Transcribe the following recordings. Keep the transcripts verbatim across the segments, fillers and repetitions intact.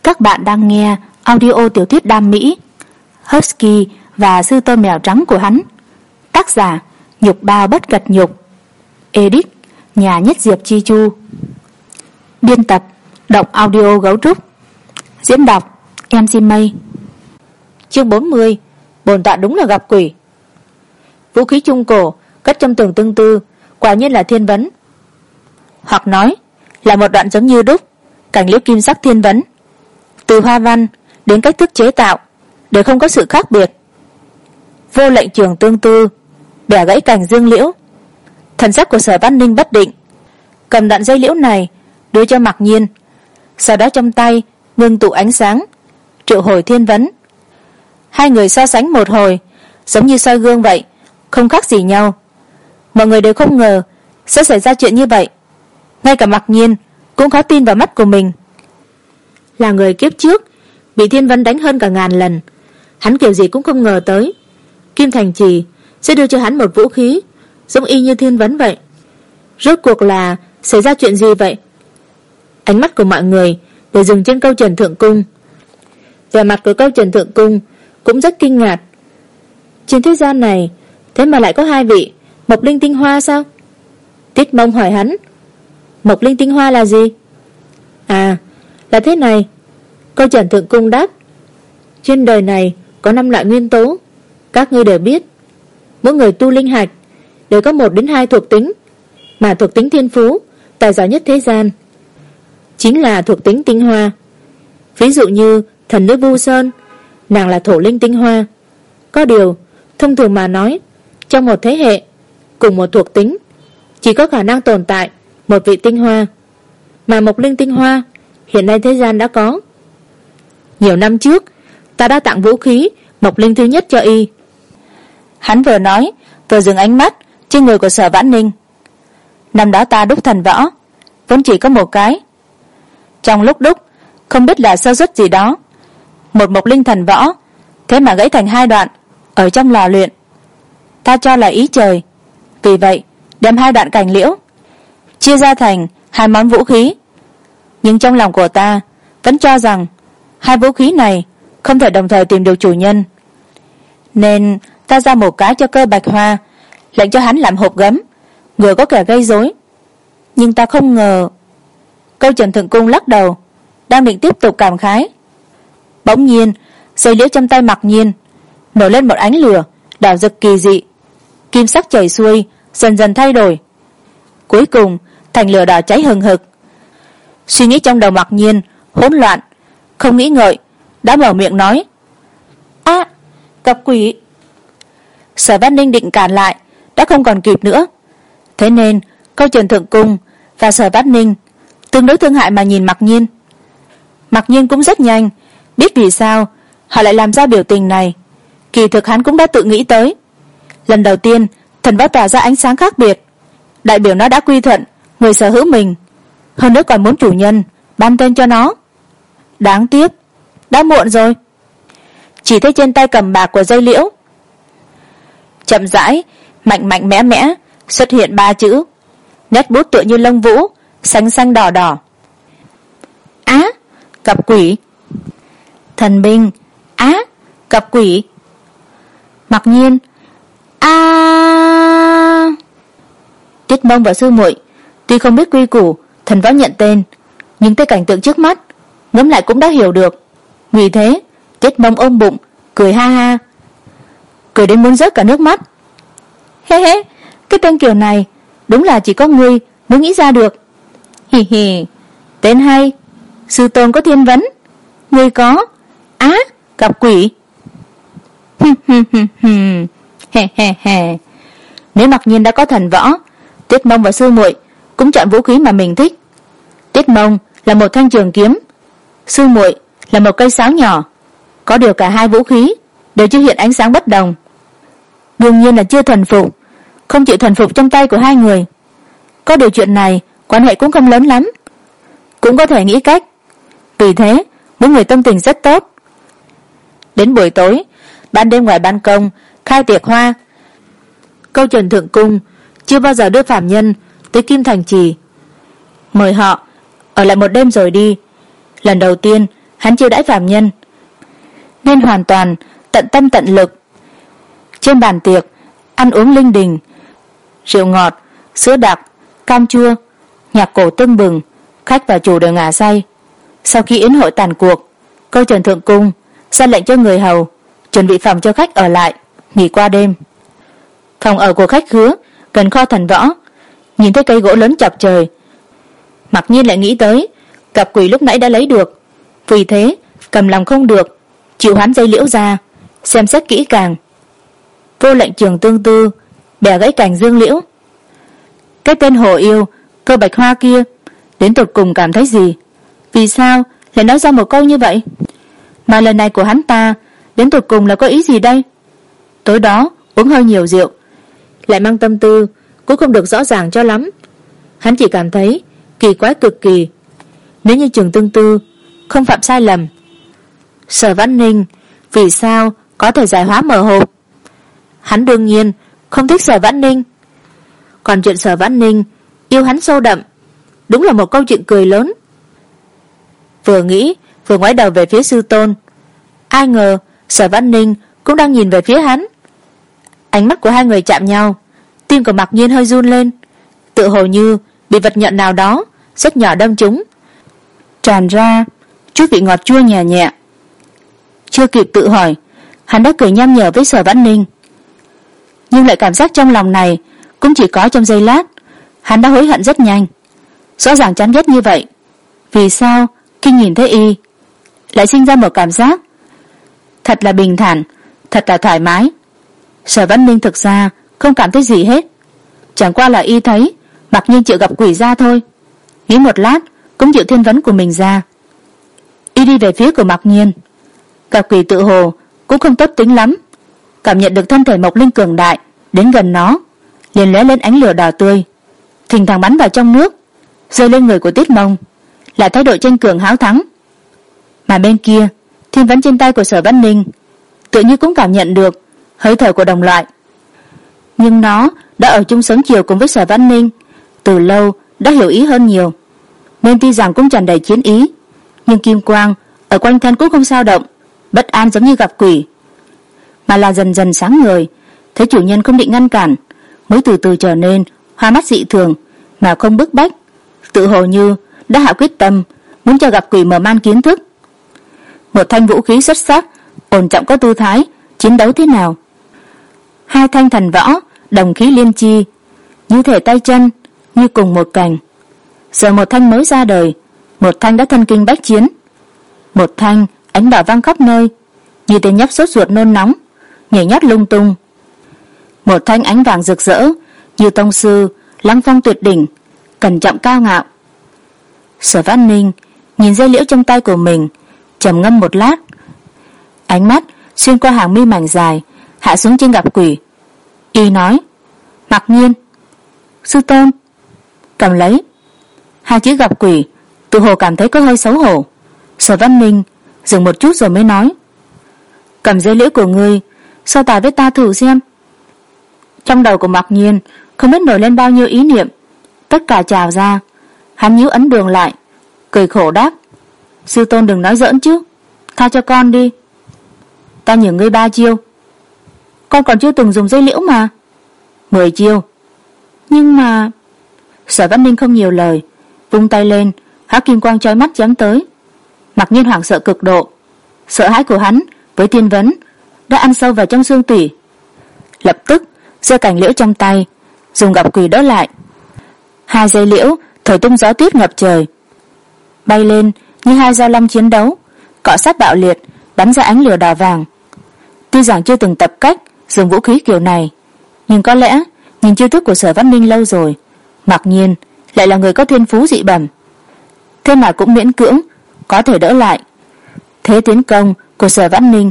Các bạn đang nghe audio tiểu thuyết đam mỹ Husky và sư tơ mèo trắng của hắn. Tác giả Nhục Bao Bất Cật Nhục. Edit Nhà Nhất Diệp Chi Chu. Biên tập Đọc Audio Gấu Trúc. Diễn đọc em xê Mây. Chương bốn mươi. Bổn tọa đúng là gặp quỷ. Vũ khí trung cổ cất trong tường tương tư, quả nhiên là thiên vấn, hoặc nói là một đoạn giống như đúc cảnh liễu kim sắc thiên vấn. Từ hoa văn đến cách thức chế tạo đều không có sự khác biệt. Vô lệnh trường tương tư, bẻ gãy cành dương liễu. Thần sắc của Sở Văn Ninh bất định, cầm đoạn dây liễu này đưa cho Mặc Nhiên, sau đó trong tay ngưng tụ ánh sáng, triệu hồi thiên vấn. Hai người so sánh một hồi, giống như soi gương vậy, không khác gì nhau. Mọi người đều không ngờ sẽ xảy ra chuyện như vậy. Ngay cả Mặc Nhiên cũng khó tin vào mắt của mình. Là người kiếp trước bị thiên vấn đánh hơn cả ngàn lần, hắn kiểu gì cũng không ngờ tới Kim Thành Trì sẽ đưa cho hắn một vũ khí giống y như thiên vấn vậy. Rốt cuộc là xảy ra chuyện gì vậy? Ánh mắt của mọi người đều dừng trên câu Trần Thượng Cung. Vẻ mặt của câu Trần Thượng Cung cũng rất kinh ngạc. Trên thế gian này thế mà lại có hai vị Mộc Linh Tinh Hoa sao? Tiết Mông hỏi hắn, Mộc Linh Tinh Hoa là gì? À, là thế này. Câu Trần Thượng Cung đáp, trên đời này có năm loại nguyên tố, các ngươi đều biết. Mỗi người tu linh hạch đều có một đến hai thuộc tính, mà thuộc tính thiên phú tài giỏi nhất thế gian chính là thuộc tính tinh hoa. Ví dụ như thần nữ Vu Sơn, nàng là thổ linh tinh hoa. Có điều thông thường mà nói, trong một thế hệ cùng một thuộc tính chỉ có khả năng tồn tại một vị tinh hoa, mà Mộc Linh Tinh Hoa hiện nay thế gian đã có. Nhiều năm trước ta đã tặng vũ khí Mộc Linh thứ nhất cho y. Hắn vừa nói vừa dừng ánh mắt trên người của Sở Vãn Ninh. Năm đó ta đúc thần võ vốn chỉ có một cái, trong lúc đúc không biết là sơ suất gì đó, một Mộc Linh thần võ thế mà gãy thành hai đoạn ở trong lò luyện. Ta cho là ý trời, vì vậy đem hai đoạn cành liễu chia ra thành hai món vũ khí. Nhưng trong lòng của ta vẫn cho rằng hai vũ khí này không thể đồng thời tìm được chủ nhân, nên ta ra một cái cho Cơ Bạch Hoa, lệnh cho hắn làm hộp gấm, ngừa có kẻ gây rối. Nhưng ta không ngờ. Câu Trần Thượng Cung lắc đầu, đang định tiếp tục cảm khái, bỗng nhiên dây liễu trong tay Mặc Nhiên nổi lên một ánh lửa đỏ rực kỳ dị, kim sắc chảy xuôi, dần dần thay đổi, cuối cùng thành lửa đỏ cháy hừng hực. Suy nghĩ trong đầu Mặc Nhiên hỗn loạn, không nghĩ ngợi đã mở miệng nói, a à, gặp quỷ. Sở Văn Ninh định cản lại đã không còn kịp nữa, thế nên Câu Trần Thượng Cung và Sở Văn Ninh tương đối thương hại mà nhìn Mặc Nhiên. Mặc Nhiên cũng rất nhanh biết vì sao họ lại làm ra biểu tình này. Kỳ thực hắn cũng đã tự nghĩ tới. Lần đầu tiên thần võ tỏa ra ánh sáng khác biệt, đại biểu nó đã quy thuận người sở hữu mình, hơn nữa còn muốn chủ nhân ban tên cho nó. Đáng tiếc đã muộn rồi. Chỉ thấy trên tay cầm bạc của dây liễu chậm rãi mạnh mạnh mẽ mẽ xuất hiện ba chữ, nét bút tựa như lông vũ, xanh xanh đỏ đỏ. Á, à, gặp quỷ. Thần binh. Á, à, gặp quỷ. Mặc Nhiên. A à... Tiết Mông và sư muội tuy không biết quy củ thần võ nhận tên, nhưng tới cảnh tượng trước mắt ngẫm lại cũng đã hiểu được. Vì thế Tiết Mông ôm bụng cười ha ha, cười đến muốn rớt cả nước mắt. Hê hê, cái tên kiểu này đúng là chỉ có ngươi mới nghĩ ra được. Hì hì, tên hay. Sư tôn có thiên vấn, ngươi có á à, gặp quỷ. He he he. Nếu Mặc Nhiên đã có thần võ, Tiết Mông và sư muội cũng chọn vũ khí mà mình thích. Tiết Mông là một thanh trường kiếm, sư muội là một cây sáo nhỏ. Có điều cả hai vũ khí đều chưa hiện ánh sáng bất đồng, đương nhiên là chưa thuần phục, không chịu thuần phục trong tay của hai người. Có điều chuyện này quan hệ cũng không lớn lắm, cũng có thể nghĩ cách. Vì thế mỗi người tâm tình rất tốt. Đến buổi tối, ban đêm ngoài ban công khai tiệc hoa. Câu Trần Thượng Cung chưa bao giờ đưa phàm nhân tới Kim Thành Trì, mời họ ở lại một đêm rồi đi. Lần đầu tiên hắn chiêu đãi phàm nhân, nên hoàn toàn tận tâm tận lực. Trên bàn tiệc ăn uống linh đình, rượu ngọt, sữa đặc, cam chua, nhạc cổ tưng bừng, khách và chủ đều ngả say. Sau khi yến hội tàn cuộc, Câu Trần thượng cung ra lệnh cho người hầu chuẩn bị phòng cho khách ở lại nghỉ qua đêm. Phòng ở của khách Khứa gần kho thần võ. Nhìn thấy cây gỗ lớn chọc trời, mặc nhiên lại nghĩ tới gặp quỷ lúc nãy đã lấy được, vì thế cầm lòng không được chịu hoán dây liễu ra xem xét kỹ càng. Vô lệnh trường tương tư bẻ gãy cành dương liễu. Cái tên hồ yêu Cơ Bạch Hoa kia đến tột cùng cảm thấy gì? Vì sao lại nói ra một câu như vậy? Mà lần này của hắn ta đến tột cùng là có ý gì đây? Tối đó uống hơi nhiều rượu, lại mang tâm tư cũng không được rõ ràng cho lắm. Hắn chỉ cảm thấy kỳ quái cực kỳ. Nếu như Trường Tương Tư không phạm sai lầm, Sở Vãn Ninh vì sao có thể giải hóa mở hộp? Hắn đương nhiên không thích Sở Vãn Ninh. Còn chuyện Sở Vãn Ninh yêu hắn sâu đậm, đúng là một câu chuyện cười lớn. Vừa nghĩ vừa ngoái đầu về phía sư tôn. Ai ngờ Sở Vãn Ninh cũng đang nhìn về phía hắn. Ánh mắt của hai người chạm nhau, tim của Mạc Nhiên hơi run lên, tựa hồ như bị vật nhọn nào đó rất nhỏ đâm trúng, tràn ra chút vị ngọt chua nhẹ nhẹ. Chưa kịp tự hỏi, hắn đã cười nham nhở với Sở Vãn Ninh. Nhưng lại cảm giác trong lòng này cũng chỉ có trong giây lát. Hắn đã hối hận rất nhanh. Rõ ràng chán ghét như vậy, vì sao khi nhìn thấy y lại sinh ra một cảm giác thật là bình thản, thật là thoải mái? Sở Vãn Ninh thực ra không cảm thấy gì hết, chẳng qua là y thấy Mặc Nhiên chịu gặp quỷ ra thôi, nghĩ một lát cũng chịu thiên vấn của mình ra. Y đi về phía của Mặc Nhiên. Gặp quỷ tự hồ cũng không tốt tính lắm, cảm nhận được thân thể Mộc Linh cường đại đến gần nó, liền lóe lên ánh lửa đỏ tươi, thỉnh thoảng bắn vào trong nước, rơi lên người của Tiết Mông, là thái độ tranh cường háo thắng. Mà bên kia, thiên vấn trên tay của Sở Vãn Ninh tự như cũng cảm nhận được hơi thở của đồng loại. Nhưng nó đã ở chung sống chiều cùng với Sở Vãn Ninh, từ lâu đã hiểu ý hơn nhiều, nên tuy rằng cũng tràn đầy chiến ý, nhưng kim quang ở quanh thân cũng không dao động, bất an giống như gặp quỷ, mà là dần dần sáng ngời. Thấy chủ nhân không định ngăn cản, mới từ từ trở nên hoa mắt dị thường mà không bức bách, tự hồ như đã hạ quyết tâm muốn cho gặp quỷ mở man kiến thức. Một thanh vũ khí xuất sắc, ổn trọng có tư thái, chiến đấu thế nào? Hai thanh thần võ đồng khí liên chi, như thể tay chân như cùng một cành. Giờ một thanh mới ra đời, một thanh đã thân kinh bách chiến. Một thanh ánh đỏ vang khắp nơi, như tên nhóc sốt ruột nôn nóng, nhảy nhót lung tung. Một thanh ánh vàng rực rỡ, như tông sư lăng phong tuyệt đỉnh, cẩn trọng cao ngạo. Sở Vãn Ninh nhìn dây liễu trong tay của mình, trầm ngâm một lát, ánh mắt xuyên qua hàng mi mảnh dài hạ xuống trên gặp quỷ. Y nói: Mặc Nhiên. Sư tôn. Cầm lấy. Hai chữ gặp quỷ tự hồ cảm thấy có hơi xấu hổ. Sở Vãn Ninh dừng một chút rồi mới nói: Cầm dây liễu của ngươi so tài với ta thử xem. Trong đầu của Mặc Nhiên không biết nổi lên bao nhiêu ý niệm, tất cả trào ra. Hắn nhíu ấn đường lại, cười khổ đáp: Sư tôn đừng nói giỡn chứ, tha cho con đi. Ta nhường ngươi ba chiêu. Con còn chưa từng dùng dây liễu mà. Mười chiêu. Nhưng mà... Sở Vãn Ninh không nhiều lời, vung tay lên, hóa kim quang chói mắt chém tới. Mặc Nhiên hoảng sợ cực độ. Sợ hãi của hắn với thiên vấn đã ăn sâu vào trong xương tủy. Lập tức giơ cành liễu trong tay, dùng gặp quỷ đỡ lại. Hai dây liễu thổi tung gió tuyết ngập trời, bay lên như hai dao long chiến đấu, cọ sát bạo liệt, bắn ra ánh lửa đỏ vàng. Tuy rằng chưa từng tập cách dùng vũ khí kiểu này, nhưng có lẽ nhìn chiêu thức của Sở Vãn Ninh lâu rồi, Mặc Nhiên lại là người có thiên phú dị bẩm, thế mà cũng miễn cưỡng có thể đỡ lại thế tiến công của Sở Vãn Ninh.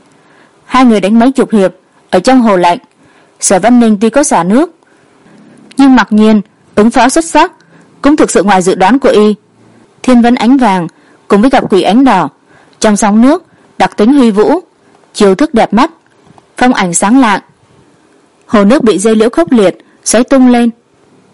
Hai người đánh mấy chục hiệp ở trong hồ lạnh. Sở Vãn Ninh tuy có xả nước, nhưng Mặc Nhiên ứng phó xuất sắc, cũng thực sự ngoài dự đoán của y. Thiên vấn ánh vàng cùng với gặp quỷ ánh đỏ, trong sóng nước đặc tính huy vũ, chiêu thức đẹp mắt, phong ảnh sáng lạng. Hồ nước bị dây liễu khốc liệt xoáy tung lên,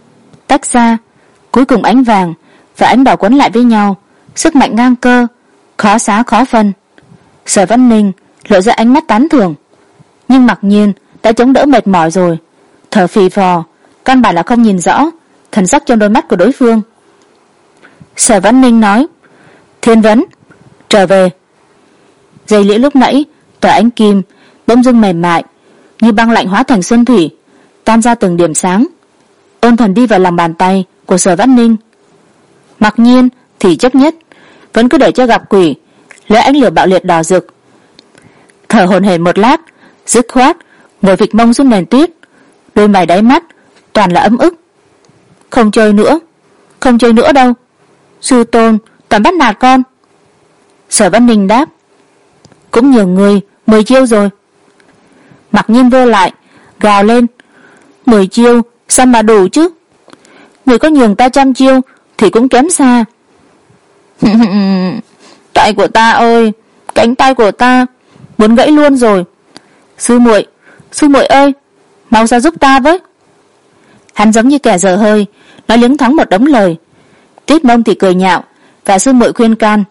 tách ra, cuối cùng ánh vàng và ánh đỏ quấn lại với nhau, sức mạnh ngang cơ, khó xá khó phân. Sở Văn Ninh lộ ra ánh mắt tán thưởng, nhưng mặc nhiên đã chống đỡ mệt mỏi rồi, thở phì phò, căn bản là không nhìn rõ thần sắc trong đôi mắt của đối phương. Sở Văn Ninh nói: Thiên Vấn, trở về. Dây lĩa lúc nãy tỏa ánh kim bỗng dưng mềm mại như băng lạnh hóa thành xuân thủy, tan ra từng điểm sáng, ôn thuần đi vào lòng bàn tay của Sở Văn Ninh. Mặc nhiên thì chấp nhất vẫn cứ để cho gặp quỷ lấy ánh lửa bạo liệt đỏ rực, thở hổn hển một lát, dứt khoát ngồi vịt mông xuống nền tuyết, đôi mày đáy mắt toàn là ấm ức. Không chơi nữa, không chơi nữa đâu, sư tôn toàn bắt nạt con. Sở Văn Ninh đáp: Cũng nhiều người mười chiêu rồi. Mặc nhiên vô lại gào lên: Mười chiêu sao mà đủ chứ, người có nhường ta trăm chiêu thì cũng kém xa. Tay của ta ơi, cánh tay của ta muốn gãy luôn rồi. Sư muội, sư muội ơi, mau ra giúp ta với. Hắn giống như kẻ dở hơi, nói liếng thoáng một đống lời. Tuyết Mông thì cười nhạo và sư muội khuyên can.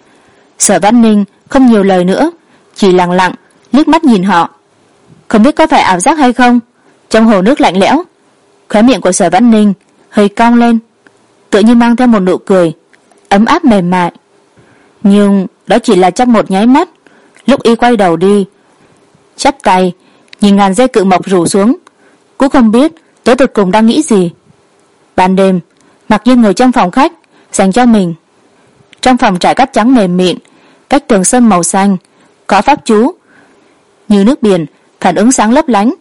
Sở Văn Ninh không nhiều lời nữa, chỉ lặng lặng liếc mắt nhìn họ. Không biết có phải ảo giác hay không, trong hồ nước lạnh lẽo, khóe miệng của Sở Văn Ninh hơi cong lên, tựa như mang theo một nụ cười ấm áp mềm mại. Nhưng đó chỉ là trong một nháy mắt. Lúc y quay đầu đi, chắp tay nhìn ngàn dây cự mộc rủ xuống, cũng không biết tới tột cùng đang nghĩ gì. Ban đêm, Mặc Nhiên ngồi trong phòng khách dành cho mình. Trong phòng trải cát trắng mềm mịn, cách tường sơn màu xanh, có pháp chú như nước biển phản ứng sáng lấp lánh.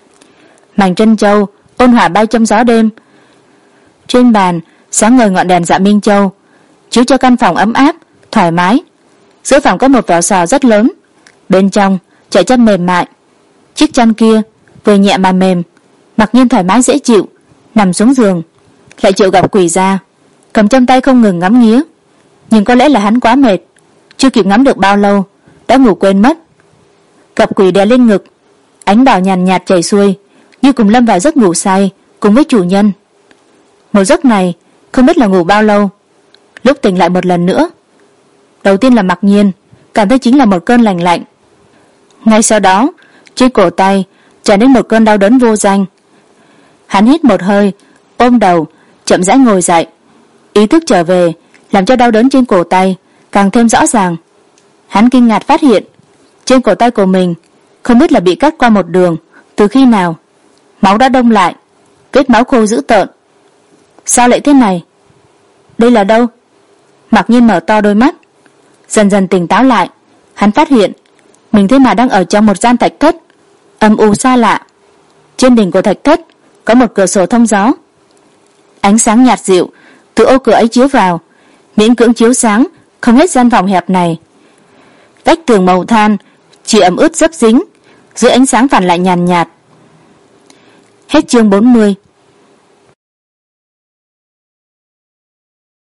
Mảnh trân châu ôn hòa bay trong gió đêm. Trên bàn sáng ngời ngọn đèn dạ minh châu, chiếu cho căn phòng ấm áp thoải mái. Giữa phòng có một vỏ sò rất lớn, bên trong trải chân mềm mại. Chiếc chăn kia vừa nhẹ mà mềm, Mặc Nhiên thoải mái dễ chịu, nằm xuống giường. Lại chịu gặp quỷ ra, cầm trong tay không ngừng ngắm nghía. Nhưng có lẽ là hắn quá mệt, chưa kịp ngắm được bao lâu đã ngủ quên mất. Gặp quỷ đè lên ngực, ánh đỏ nhàn nhạt chảy xuôi, như cùng lâm vào giấc ngủ say cùng với chủ nhân. Một giấc này không biết là ngủ bao lâu. Lúc tỉnh lại một lần nữa, đầu tiên là Mặc Nhiên cảm thấy chính là một cơn lành lạnh. Ngay sau đó trên cổ tay trở nên một cơn đau đớn vô danh. Hắn hít một hơi, ôm đầu chậm rãi ngồi dậy. Ý thức trở về làm cho đau đớn trên cổ tay càng thêm rõ ràng. Hắn kinh ngạc phát hiện trên cổ tay của mình không biết là bị cắt qua một đường từ khi nào. Máu đã đông lại, vết máu khô dữ tợn. Sao lại thế này? Đây là đâu? Mặc Nhiên mở to đôi mắt, dần dần tỉnh táo lại. Hắn phát hiện mình thế mà đang ở trong một gian thạch thất âm u xa lạ. Trên đỉnh của thạch thất có một cửa sổ thông gió, ánh sáng nhạt dịu từ ô cửa ấy chiếu vào, miễn cưỡng chiếu sáng không hết gian phòng hẹp này. Vách tường màu than chỉ ẩm ướt dấp dính dưới ánh sáng phản lại nhàn nhạt. Hết chương bốn mươi.